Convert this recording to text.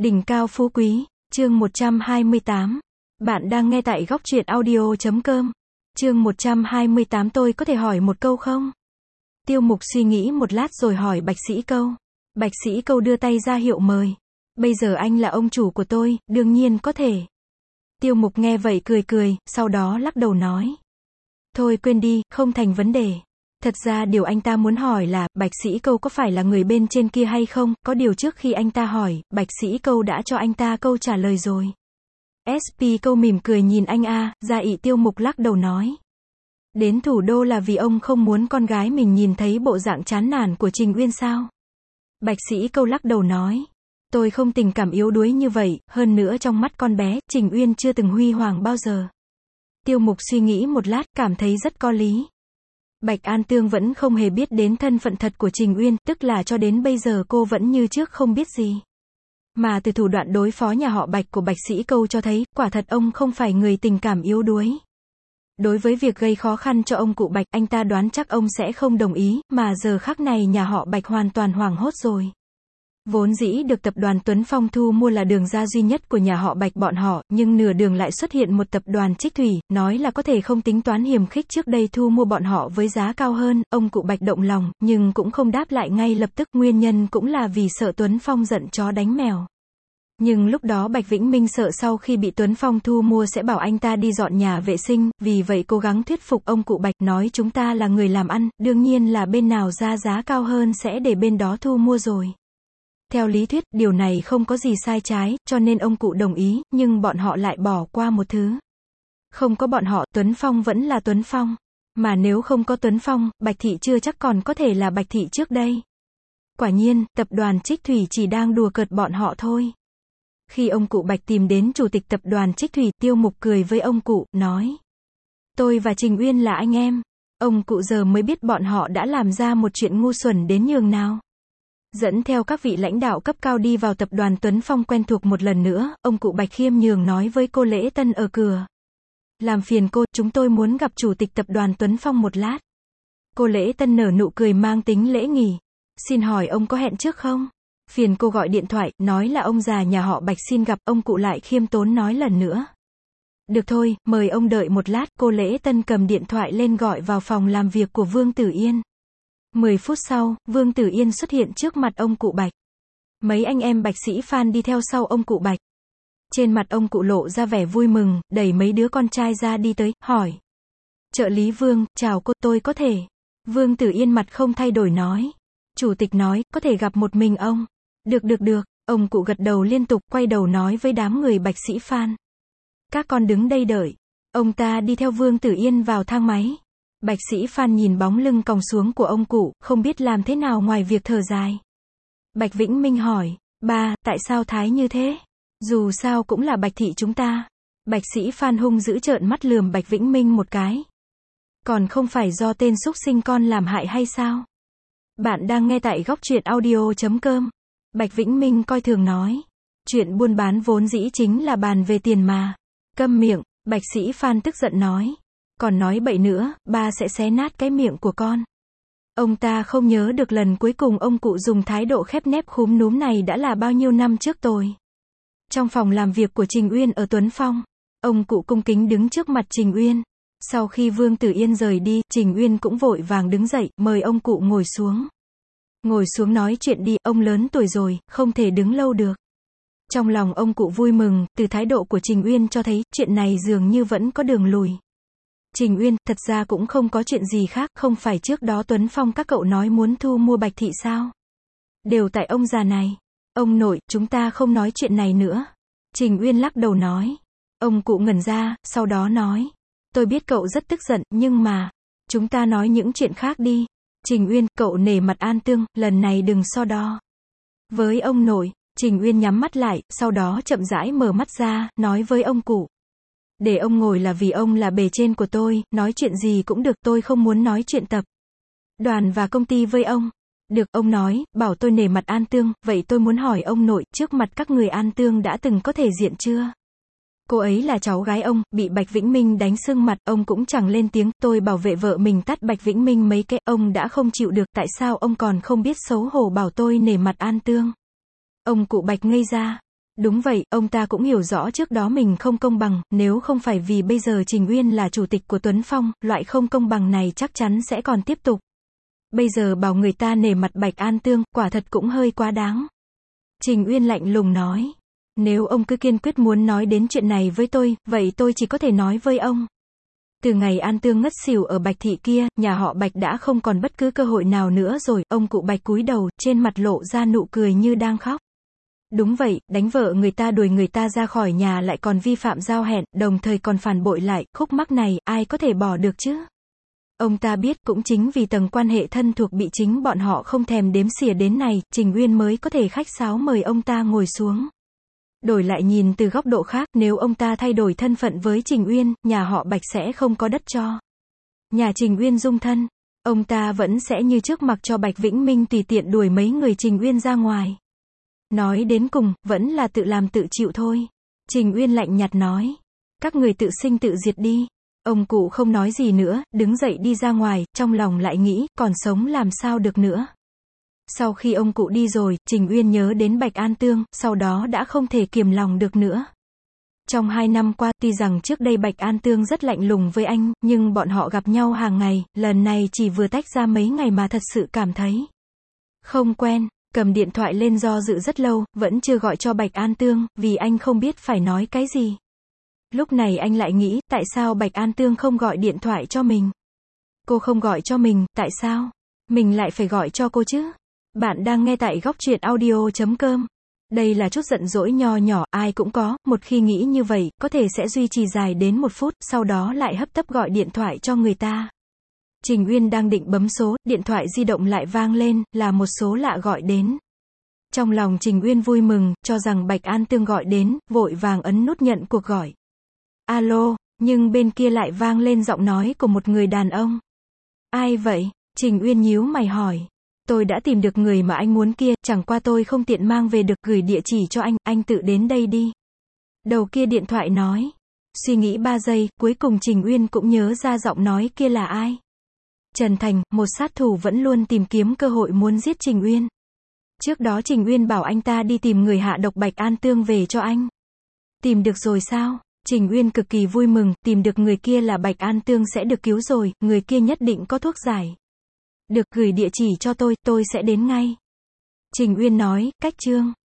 Đỉnh cao phú quý, chương 128. Bạn đang nghe tại góc truyện audio.com. Chương 128 tôi có thể hỏi một câu không? Tiêu Mục suy nghĩ một lát rồi hỏi Bạch Sĩ Câu. Bạch Sĩ Câu đưa tay ra hiệu mời. Bây giờ anh là ông chủ của tôi, đương nhiên có thể. Tiêu Mục nghe vậy cười cười, sau đó lắc đầu nói. Thôi quên đi, không thành vấn đề. Thật ra điều anh ta muốn hỏi là, Bạch Sĩ Câu có phải là người bên trên kia hay không, có điều trước khi anh ta hỏi, Bạch Sĩ Câu đã cho anh ta câu trả lời rồi. SP Câu mỉm cười nhìn anh Gia ị. Tiêu Mục lắc đầu nói. Đến thủ đô là vì ông không muốn con gái mình nhìn thấy bộ dạng chán nản của Trình Uyên sao? Bạch Sĩ Câu lắc đầu nói. Tôi không tình cảm yếu đuối như vậy, hơn nữa trong mắt con bé, Trình Uyên chưa từng huy hoàng bao giờ. Tiêu Mục suy nghĩ một lát, cảm thấy rất có lý. Bạch An Tương vẫn không hề biết đến thân phận thật của Trình Uyên, tức là cho đến bây giờ cô vẫn như trước không biết gì. Mà từ thủ đoạn đối phó nhà họ Bạch của Bạch Sĩ Câu cho thấy, quả thật ông không phải người tình cảm yếu đuối. Đối với việc gây khó khăn cho ông cụ Bạch, anh ta đoán chắc ông sẽ không đồng ý, mà giờ khắc này nhà họ Bạch hoàn toàn hoảng hốt rồi. Vốn dĩ được tập đoàn Tuấn Phong thu mua là đường ra duy nhất của nhà họ Bạch bọn họ, nhưng nửa đường lại xuất hiện một tập đoàn Trích Thủy, nói là có thể không tính toán hiềm khích trước đây thu mua bọn họ với giá cao hơn, ông cụ Bạch động lòng, nhưng cũng không đáp lại ngay lập tức, nguyên nhân cũng là vì sợ Tuấn Phong giận chó đánh mèo. Nhưng lúc đó Bạch Vĩnh Minh sợ sau khi bị Tuấn Phong thu mua sẽ bảo anh ta đi dọn nhà vệ sinh, vì vậy cố gắng thuyết phục ông cụ Bạch, nói chúng ta là người làm ăn, đương nhiên là bên nào ra giá cao hơn sẽ để bên đó thu mua rồi. Theo lý thuyết, điều này không có gì sai trái, cho nên ông cụ đồng ý, nhưng bọn họ lại bỏ qua một thứ. Không có bọn họ, Tuấn Phong vẫn là Tuấn Phong. Mà nếu không có Tuấn Phong, Bạch Thị chưa chắc còn có thể là Bạch Thị trước đây. Quả nhiên, tập đoàn Trích Thủy chỉ đang đùa cợt bọn họ thôi. Khi ông cụ Bạch tìm đến chủ tịch tập đoàn Trích Thủy, Tiêu Mục cười với ông cụ, nói. Tôi và Trình Uyên là anh em. Ông cụ giờ mới biết bọn họ đã làm ra một chuyện ngu xuẩn đến nhường nào. Dẫn theo các vị lãnh đạo cấp cao đi vào tập đoàn Tuấn Phong quen thuộc một lần nữa, ông cụ Bạch khiêm nhường nói với cô Lễ Tân ở cửa. Làm phiền cô, chúng tôi muốn gặp chủ tịch tập đoàn Tuấn Phong một lát. Cô Lễ Tân nở nụ cười mang tính lễ nghỉ. Xin hỏi ông có hẹn trước không? Phiền cô gọi điện thoại, nói là ông già nhà họ Bạch xin gặp, ông cụ lại khiêm tốn nói lần nữa. Được thôi, mời ông đợi một lát, cô Lễ Tân cầm điện thoại lên gọi vào phòng làm việc của Vương Tử Yên. 10 phút sau, Vương Tử Yên xuất hiện trước mặt ông cụ Bạch. Mấy anh em Bạch Sĩ Phan đi theo sau ông cụ Bạch. Trên mặt ông cụ lộ ra vẻ vui mừng, đẩy mấy đứa con trai ra đi tới, hỏi. Trợ lý Vương, chào cô, tôi có thể. Vương Tử Yên mặt không thay đổi nói. Chủ tịch nói, có thể gặp một mình ông. Được, ông cụ gật đầu liên tục, quay đầu nói với đám người Bạch Sĩ Phan. Các con đứng đây đợi. Ông ta đi theo Vương Tử Yên vào thang máy. Bạch Sĩ Phan nhìn bóng lưng còng xuống của ông cụ, không biết làm thế nào ngoài việc thở dài. Bạch Vĩnh Minh hỏi, ba, tại sao thái như thế? Dù sao cũng là Bạch Thị chúng ta. Bạch Sĩ Phan hung dữ trợn mắt lườm Bạch Vĩnh Minh một cái. Còn không phải do tên súc sinh con làm hại hay sao? Bạn đang nghe tại góc truyện audio.com. Bạch Vĩnh Minh coi thường nói. Chuyện buôn bán vốn dĩ chính là bàn về tiền mà. Câm miệng, Bạch Sĩ Phan tức giận nói. Còn nói bậy nữa, ba sẽ xé nát cái miệng của con. Ông ta không nhớ được lần cuối cùng ông cụ dùng thái độ khép nép khúm núm này đã là bao nhiêu năm trước rồi. Trong phòng làm việc của Trình Uyên ở Tuấn Phong, ông cụ cung kính đứng trước mặt Trình Uyên. Sau khi Vương Tử Yên rời đi, Trình Uyên cũng vội vàng đứng dậy, mời ông cụ ngồi xuống. Ngồi xuống nói chuyện đi, ông lớn tuổi rồi, không thể đứng lâu được. Trong lòng ông cụ vui mừng, từ thái độ của Trình Uyên cho thấy, chuyện này dường như vẫn có đường lùi. Trình Uyên, thật ra cũng không có chuyện gì khác, không phải trước đó Tuấn Phong các cậu nói muốn thu mua Bạch Thị sao? Đều tại ông già này. Ông nội, chúng ta không nói chuyện này nữa. Trình Uyên lắc đầu nói. Ông cụ ngẩn ra, sau đó nói. Tôi biết cậu rất tức giận, nhưng mà, chúng ta nói những chuyện khác đi. Trình Uyên, cậu nể mặt An Tương, lần này đừng so đo. Với ông nội, Trình Uyên nhắm mắt lại, sau đó chậm rãi mở mắt ra, nói với ông cụ. Để ông ngồi là vì ông là bề trên của tôi, nói chuyện gì cũng được, tôi không muốn nói chuyện tập đoàn và công ty với ông. Được, ông nói, bảo tôi nể mặt An Tương, vậy tôi muốn hỏi ông nội, trước mặt các người An Tương đã từng có thể diện chưa? Cô ấy là cháu gái ông, bị Bạch Vĩnh Minh đánh sưng mặt, ông cũng chẳng lên tiếng, tôi bảo vệ vợ mình tát Bạch Vĩnh Minh mấy cái, ông đã không chịu được, tại sao ông còn không biết xấu hổ bảo tôi nể mặt An Tương? Ông cụ Bạch ngây ra. Đúng vậy, ông ta cũng hiểu rõ trước đó mình không công bằng, nếu không phải vì bây giờ Trình Uyên là chủ tịch của Tuấn Phong, loại không công bằng này chắc chắn sẽ còn tiếp tục. Bây giờ bảo người ta nể mặt Bạch An Tương, quả thật cũng hơi quá đáng. Trình Uyên lạnh lùng nói. Nếu ông cứ kiên quyết muốn nói đến chuyện này với tôi, vậy tôi chỉ có thể nói với ông. Từ ngày An Tương ngất xỉu ở Bạch Thị kia, nhà họ Bạch đã không còn bất cứ cơ hội nào nữa rồi, ông cụ Bạch cúi đầu, trên mặt lộ ra nụ cười như đang khóc. Đúng vậy, đánh vợ người ta đuổi người ta ra khỏi nhà lại còn vi phạm giao hẹn, đồng thời còn phản bội lại, khúc mắc này, ai có thể bỏ được chứ? Ông ta biết cũng chính vì tầng quan hệ thân thuộc bị chính bọn họ không thèm đếm xỉa đến này, Trình Uyên mới có thể khách sáo mời ông ta ngồi xuống. Đổi lại nhìn từ góc độ khác, nếu ông ta thay đổi thân phận với Trình Uyên, nhà họ Bạch sẽ không có đất cho. Nhà Trình Uyên dung thân, ông ta vẫn sẽ như trước mặc cho Bạch Vĩnh Minh tùy tiện đuổi mấy người Trình Uyên ra ngoài. Nói đến cùng, vẫn là tự làm tự chịu thôi. Trình Uyên lạnh nhạt nói. Các người tự sinh tự diệt đi. Ông cụ không nói gì nữa, đứng dậy đi ra ngoài, trong lòng lại nghĩ, còn sống làm sao được nữa. Sau khi ông cụ đi rồi, Trình Uyên nhớ đến Bạch An Tương, sau đó đã không thể kiềm lòng được nữa. Trong 2 năm qua, tuy rằng trước đây Bạch An Tương rất lạnh lùng với anh, nhưng bọn họ gặp nhau hàng ngày, lần này chỉ vừa tách ra mấy ngày mà thật sự cảm thấy không quen. Cầm điện thoại lên do dự rất lâu, vẫn chưa gọi cho Bạch An Tương, vì anh không biết phải nói cái gì. Lúc này anh lại nghĩ, tại sao Bạch An Tương không gọi điện thoại cho mình? Cô không gọi cho mình, tại sao? Mình lại phải gọi cho cô chứ? Bạn đang nghe tại góc truyện audio.com. Đây là chút giận dỗi nho nhỏ, ai cũng có, một khi nghĩ như vậy, có thể sẽ duy trì dài đến 1 phút, sau đó lại hấp tấp gọi điện thoại cho người ta. Trình Uyên đang định bấm số, điện thoại di động lại vang lên, là một số lạ gọi đến. Trong lòng Trình Uyên vui mừng, cho rằng Bạch An Tương gọi đến, vội vàng ấn nút nhận cuộc gọi. Alo, nhưng bên kia lại vang lên giọng nói của một người đàn ông. Ai vậy? Trình Uyên nhíu mày hỏi. Tôi đã tìm được người mà anh muốn kia, chẳng qua tôi không tiện mang về được, gửi địa chỉ cho anh tự đến đây đi. Đầu kia điện thoại nói. Suy nghĩ 3 giây, cuối cùng Trình Uyên cũng nhớ ra giọng nói kia là ai. Trần Thành, một sát thủ vẫn luôn tìm kiếm cơ hội muốn giết Trình Uyên. Trước đó Trình Uyên bảo anh ta đi tìm người hạ độc Bạch An Tương về cho anh. Tìm được rồi sao? Trình Uyên cực kỳ vui mừng, tìm được người kia là Bạch An Tương sẽ được cứu rồi, người kia nhất định có thuốc giải. Được, gửi địa chỉ cho tôi sẽ đến ngay. Trình Uyên nói, cách chương.